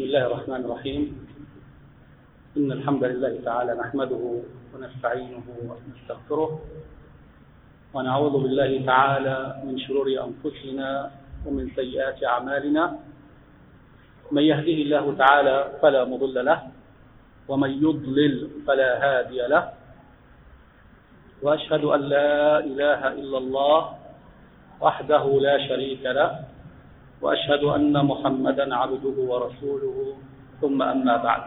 بسم الله الرحمن الرحيم. إن الحمد لله تعالى نحمده ونستعينه ونستغفره ونعوذ بالله تعالى من شرور أنفسنا ومن سيئات أعمالنا. من يهده الله تعالى فلا مضل له ومن يضلل فلا هادي له، وأشهد أن لا إله إلا الله وحده لا شريك له، وأشهد أن محمدا عبده ورسوله، ثم أما بعد.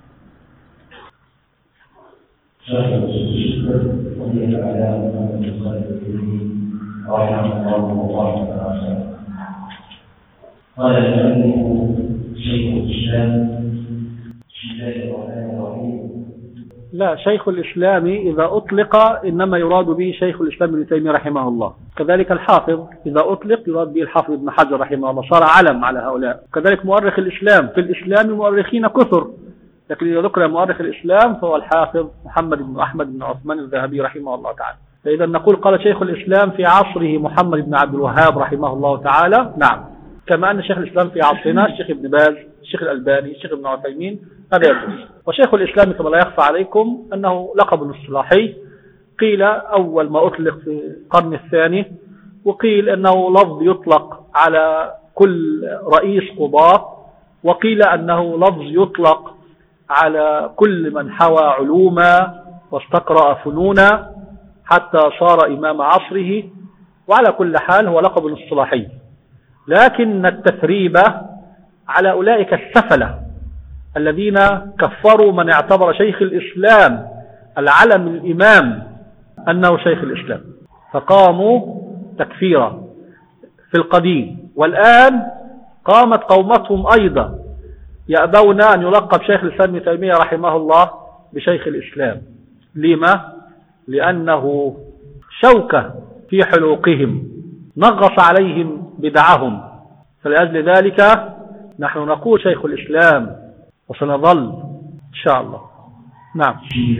قال المؤلف شيخ الإسلام بسم الله الرحمن الرحيم. لا، شيخ الإسلام إذا أطلق إنما يراد به شيخ الإسلام ابن تيمية رحمه الله، كذلك الحافظ إذا أطلق يراد به الحافظ ابن حجر رحمه الله، صار علم على هؤلاء. كذلك مؤرخ الإسلام، في الإسلام مؤرخين كثر، لكن إذا ذكر مؤرخ الإسلام فهو الحافظ محمد بن أحمد بن عثمان الذهبي رحمه الله تعالى. فإذا نقول قال شيخ الإسلام في عصره محمد بن عبد الوهاب رحمه الله تعالى، نعم، كما أن شيخ الإسلام في عصرنا الشيخ ابن باز، الشيخ الألباني، الشيخ ابن عثيمين، هذا يجوز. وشيخ الإسلام كما لا يخفى عليكم أنه لقب اصطلاحي، قيل أول ما أطلق في القرن الثاني، وقيل أنه لفظ يطلق على كل رئيس قضاة، وقيل أنه لفظ يطلق على كل من حوى علوما واستقرأ فنونا حتى صار إمام عصره. وعلى كل حال هو لقب اصطلاحي، لكن التثريب على أولئك السفلة الذين كفروا من اعتبر شيخ الإسلام العلم الإمام أنه شيخ الإسلام، فقاموا تكفيرا في القديم، والآن قامت قومتهم أيضا يأبون أن يلقب شيخ الإسلام ابن تيمية رحمه الله بشيخ الإسلام. لما؟ لأنه شوكة في حلوقهم، نغص عليهم بدعهم، فلأجل ذلك نحن نقول شيخ الإسلام وسنظل إن شاء الله. نعم.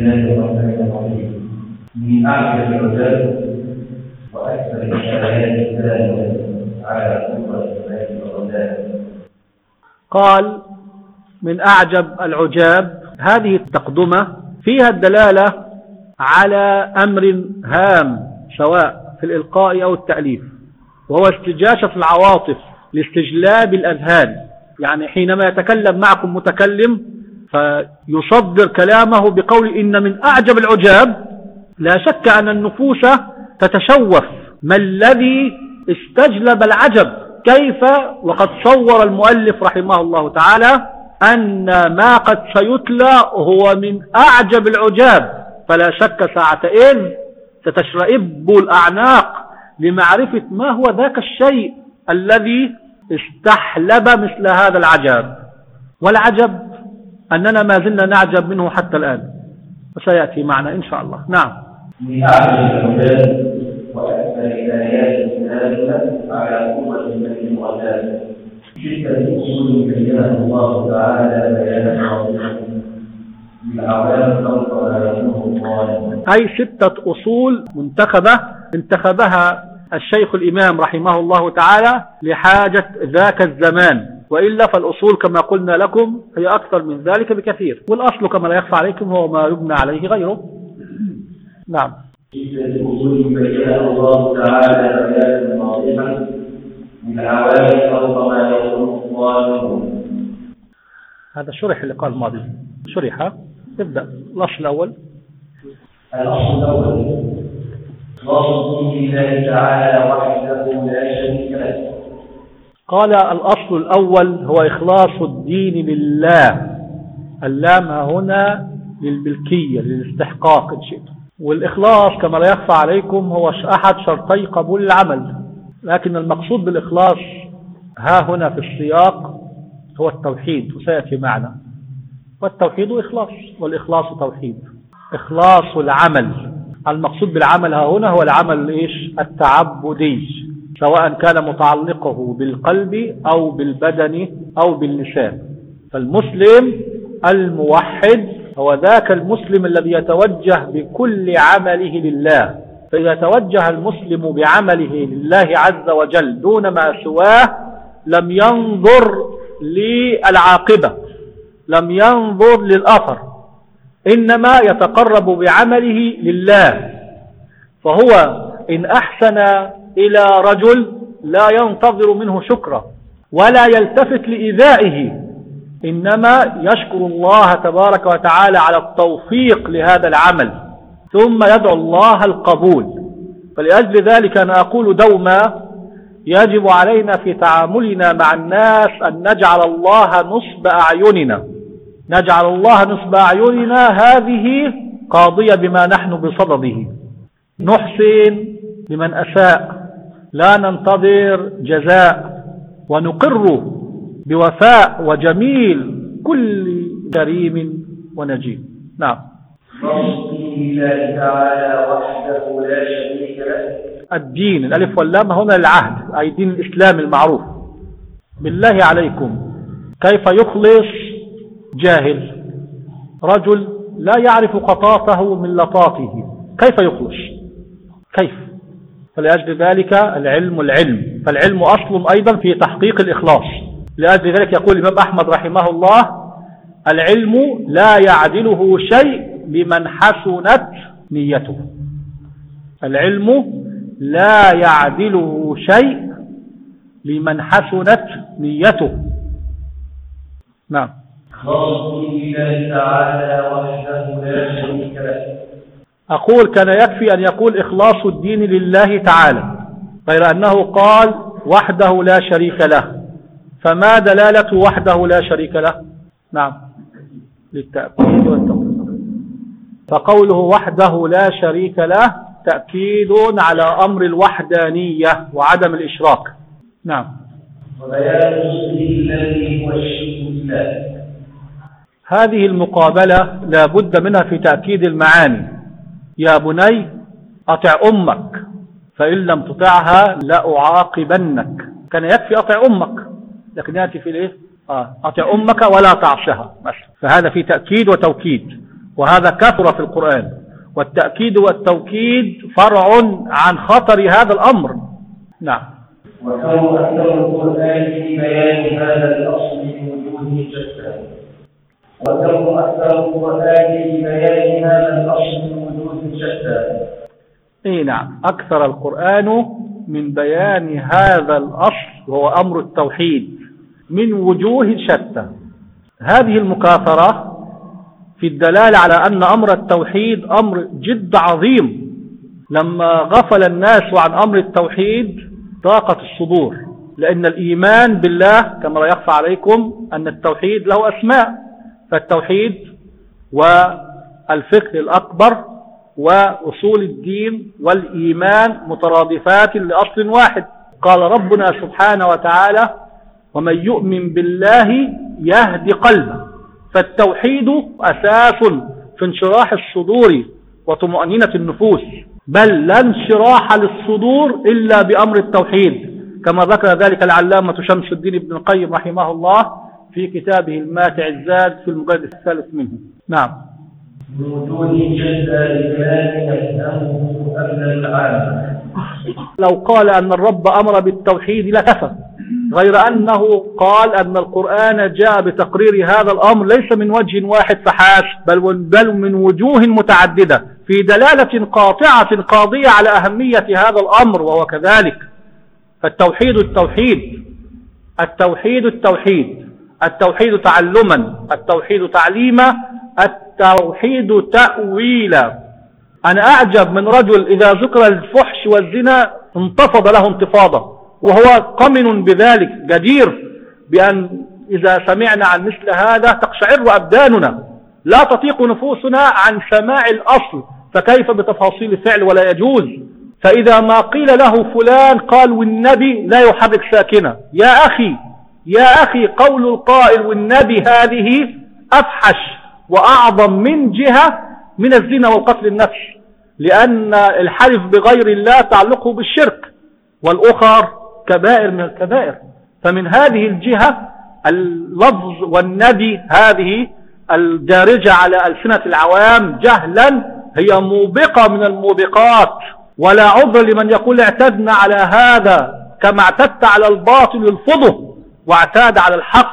من أعجب العجاب وأكثر الشرائع الدالة على قوة الإسلام والعجاب. قال من أعجب العجاب، هذه التقدمة فيها الدلالة على أمر هام سواء في الإلقاء أو التأليف، وهو استجاشة العواطف لاستجلاب الأذهان. يعني حينما يتكلم معكم متكلم فيصدر كلامه بقول إن من أعجب العجاب، لا شك أن النفوس تتشوف ما الذي استجلب العجب، كيف وقد صور المؤلف رحمه الله تعالى أن ما قد سيتلى هو من أعجب العجاب، فلا شك ساعتئذ ستشرئب الأعناق لمعرفة ما هو ذاك الشيء الذي استحلب مثل هذا العجب. والعجب أننا ما زلنا نعجب منه حتى الآن، وسيأتي معنا إن شاء الله. نعم. من أعجب العجاب وأكثر الآيات الدالة على قوة الملك والعجاب. ستة أصول بينها الله تعالى بيانا واضحا للأعلام خلق لا يكون الظالم. أي 6 أصول منتخبة انتخبها الشيخ الإمام رحمه الله تعالى لحاجة ذاك الزمان، وإلا فالأصول كما قلنا لكم هي أكثر من ذلك بكثير، والأصل كما لا يخفى عليكم هو ما يبنى عليه غيره. نعم. 6 أصول بينها الله تعالى بيانا واضحا للأعلام خلق لا يكون الظالم. هذا شرح اللقاء الماضي، شرح. نبدأ الأصل الأول. الأصل الأول إخلاص الدين لله تعالى وحده لا شريك له. قال الأصل الأول هو إخلاص الدين لله. اللام هنا للملكية، للاستحقاق إن شئت. والإخلاص كما لا يخفى عليكم هو أحد شرطي قبول العمل، لكن المقصود بالإخلاص ها هنا في السياق هو التوحيد، وسيأتي معنا. والتوحيد إخلاص، والإخلاص توحيد. إخلاص العمل، المقصود بالعمل ها هنا هو العمل التعبدي، سواء كان متعلقه بالقلب أو بالبدن أو باللسان. فالمسلم الموحد هو ذاك المسلم الذي يتوجه بكل عمله لله. فإذا توجه المسلم بعمله لله عز وجل دون ما سواه لم ينظر للعاقبة، لم ينظر للأثر، إنما يتقرب بعمله لله. فهو إن أحسن إلى رجل لا ينتظر منه شكرا ولا يلتفت لإيذائه، إنما يشكر الله تبارك وتعالى على التوفيق لهذا العمل، ثم يدعو الله القبول. فلأجل ذلك أنا أقول دوما يجب علينا في تعاملنا مع الناس أن نجعل الله نصب أعيننا، نجعل الله نصب أعيننا هذه قاضية بما نحن بصدده، نحسن لمن أساء، لا ننتظر جزاء، ونقر بوفاء وجميل كل كريم ونجيب. نعم. الله تعالى وحده لا شريك له. الدين الألف واللام هنا العهد، أي دين الإسلام المعروف. بالله عليكم كيف يخلص جاهل، رجل لا يعرف قطاته من لطاته، كيف يخلص؟ كيف؟ فلأجل ذلك العلم، فالعلم أصل أيضا في تحقيق الإخلاص. لأجل ذلك يقول الإمام أحمد رحمه الله: العلم لا يعدله شيء لمن حسنت نيته. العلم لا يعدله شيء لمن حسنت نيته. نعم. الله تعالى وحده لا شريك له. أقول كان يكفي أن يقول إخلاص الدين لله تعالى، غير أنه قال وحده لا شريك له، فما دلالة وحده لا شريك له؟ نعم، للتأكيد والتوكيد. فقوله وحده لا شريك له تأكيد على أمر الوحدانية وعدم الإشراك. نعم. وبيان الذي هو الشرك بالله. هذه المقابلة لا بد منها في تأكيد المعاني. يا بني أطع أمك فإن لم تطعها لأعاقبنك. كان يكفي أطع أمك، لكن يأتي في الإيه؟ أطع أمك ولا تعصها. فهذا في تأكيد وتوكيد، وهذا كثر في القرآن. والتأكيد والتوكيد فرع عن خطر هذا الأمر. نعم. وكون أكثر القرآن في بيان هذا الأصل من وجوه شتى. وكون أكثر القرآن في بيان هذا الأصل من وجوه شتى. إيه نعم، أكثر القرآن من بيان هذا الأصل وهو أمر التوحيد من وجوه شتى. هذه المكاثرة في الدلالة على أن أمر التوحيد أمر جد عظيم. لما غفل الناس عن أمر التوحيد ضاقت الصدور، لأن الإيمان بالله كما لا يخفى عليكم أن التوحيد له أسماء، فالتوحيد والفقه الأكبر وأصول الدين والإيمان مترادفات لأصل واحد. قال ربنا سبحانه وتعالى: ومن يؤمن بالله يهدي قلبه. فالتوحيد أساس في انشراح الصدور وطمأنينة النفوس، بل لا انشراح للصدور إلا بأمر التوحيد، كما ذكر ذلك العلامة شمس الدين ابن القيم رحمه الله في كتابه الماتع الزاد في المجلد الثالث منه. نعم. لو قال أن الرب أمر بالتوحيد لكفى، غير أنه قال أن القرآن جاء بتقرير هذا الأمر ليس من وجه واحد فحسب، بل من وجوه متعددة في دلالة قاطعة قاضية على أهمية هذا الأمر، وهو كذلك. فالتوحيد التوحيد، التوحيد التوحيد، التوحيد تعلما، التوحيد تعليما، التوحيد تأويلا. أنا أعجب من رجل إذا ذكر الفحش والزنا انتفض له انتفاضة، وهو قمن بذلك، جدير بأن إذا سمعنا عن مثل هذا تقشعر أبداننا، لا تطيق نفوسنا عن سماع الأصل، فكيف بتفاصيل الفعل؟ ولا يجوز. فإذا ما قيل له فلان قال والنبي لا يحرك ساكنة، يا أخي قول القائل والنبي هذه أفحش وأعظم من جهة من الزنا والقتل النفس، لأن الحلف بغير الله تعلقه بالشرك، والأخر كبائر من الكبائر. فمن هذه الجهة اللفظ والنبي هذه الدارجة على ألسنة العوام جهلا هي موبقة من الموبقات، ولا عذر لمن يقول اعتدنا على هذا كما اعتدت على الباطل الفضه واعتاد على الحق.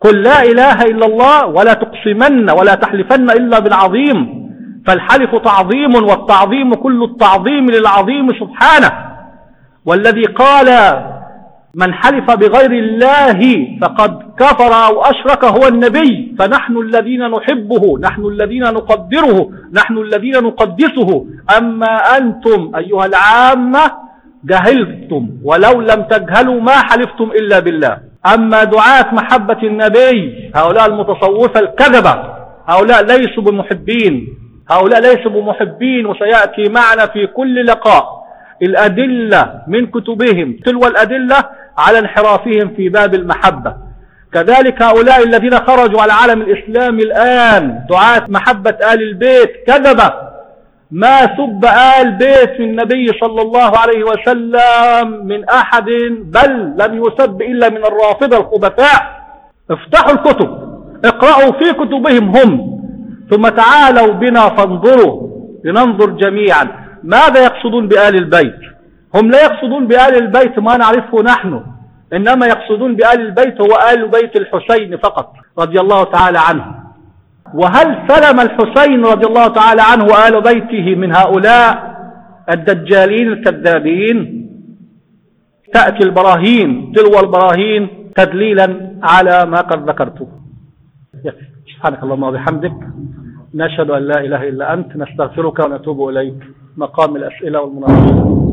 قل لا إله إلا الله ولا تقسمن ولا تحلفن إلا بالعظيم، فالحلف تعظيم، والتعظيم كل التعظيم للعظيم سبحانه. والذي قال من حلف بغير الله فقد كفر أو أشرك هو النبي، فنحن الذين نحبه، نحن الذين نقدره، نحن الذين نقدسه. أما أنتم أيها العامة جهلتم، ولو لم تجهلوا ما حلفتم إلا بالله. أما دعاة محبة النبي هؤلاء المتصوفة الكذبة، هؤلاء ليسوا بمحبين، هؤلاء ليسوا بمحبين، وسيأتي معنا في كل لقاء الأدلة من كتبهم تلو الأدلة على انحرافهم في باب المحبة. كذلك هؤلاء الذين خرجوا على العالم الإسلامي الآن دعاة محبة آل البيت كذبة، ما سب آل بيت من النبي صلى الله عليه وسلم من أحد، بل لم يسب إلا من الرافضة الخبثاء. افتحوا الكتب، اقرأوا في كتبهم هم، ثم تعالوا بنا فانظروا، لننظر جميعا ماذا يقصدون بآل البيت. هم لا يقصدون بآل البيت ما نعرفه نحن، إنما يقصدون بآل البيت هو آل بيت الحسين فقط رضي الله تعالى عنه. وهل سلم الحسين رضي الله تعالى عنه وآل بيته من هؤلاء الدجالين الكذابين؟ تأتي البراهين تلو البراهين تدليلا على ما قد ذكرته. سبحانك اللهم وبحمدك، نشهد أن لا إله إلا أنت، نستغفرك ونتوب إليك. مقام الأسئلة والمناقشة.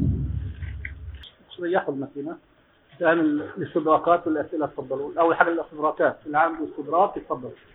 ريحوا الماكينة الآن، الاستدراكات والأسئلة تفضلوا. أول حاجة الاستدراكات، العام بالاستدراك تفضل.